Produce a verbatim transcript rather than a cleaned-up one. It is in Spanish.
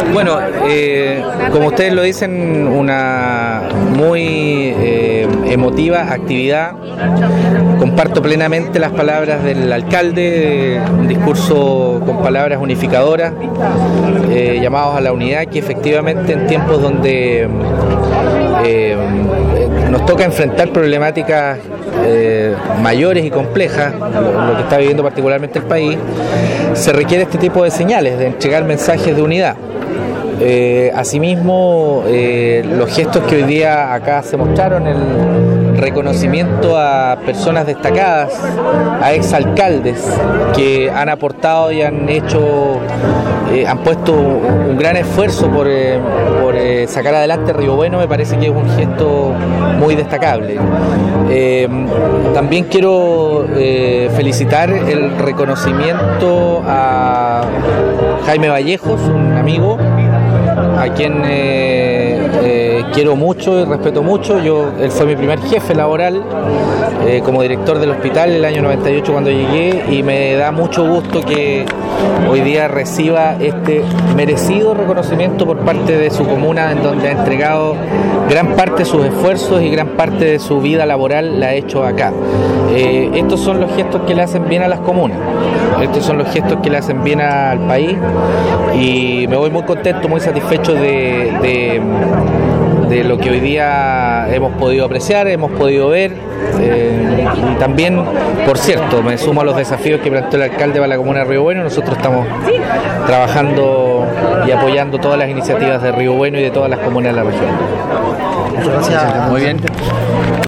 Bueno, eh, como ustedes lo dicen, una muy eh, emotiva actividad. Comparto plenamente las palabras del alcalde, un discurso con palabras unificadoras, eh, llamados a la unidad, que efectivamente en tiempos donde eh, nos toca enfrentar problemáticas eh, mayores y complejas, lo, lo que está viviendo particularmente el país, se requiere este tipo de señales, de entregar mensajes de unidad. Eh, asimismo, eh, los gestos que hoy día acá se mostraron, el reconocimiento a personas destacadas, a exalcaldes que han aportado y han hecho, eh, han puesto un gran esfuerzo por, eh, por eh, sacar adelante Río Bueno, me parece que es un gesto muy destacable. Eh, también quiero eh, felicitar el reconocimiento a Jaime Vallejos, un amigo a quien eh, eh, quiero mucho y respeto mucho. Yo, él fue mi primer jefe laboral eh, como director del hospital el año noventa y ocho cuando llegué, y me da mucho gusto que hoy día reciba este merecido reconocimiento por parte de su comuna, en donde ha entregado gran parte de sus esfuerzos y gran parte de su vida laboral la ha hecho acá. Eh, estos son los gestos que le hacen bien a las comunas, estos son los gestos que le hacen bien al país, y me voy muy contento, muy satisfecho de, de, de lo que hoy día hemos podido apreciar, hemos podido ver. Eh, y también, por cierto, me sumo a los desafíos que planteó el alcalde para la comuna de Río Bueno. Nosotros estamos trabajando y apoyando todas las iniciativas de Río Bueno y de todas las comunas de la región. Muchas gracias. Muy bien.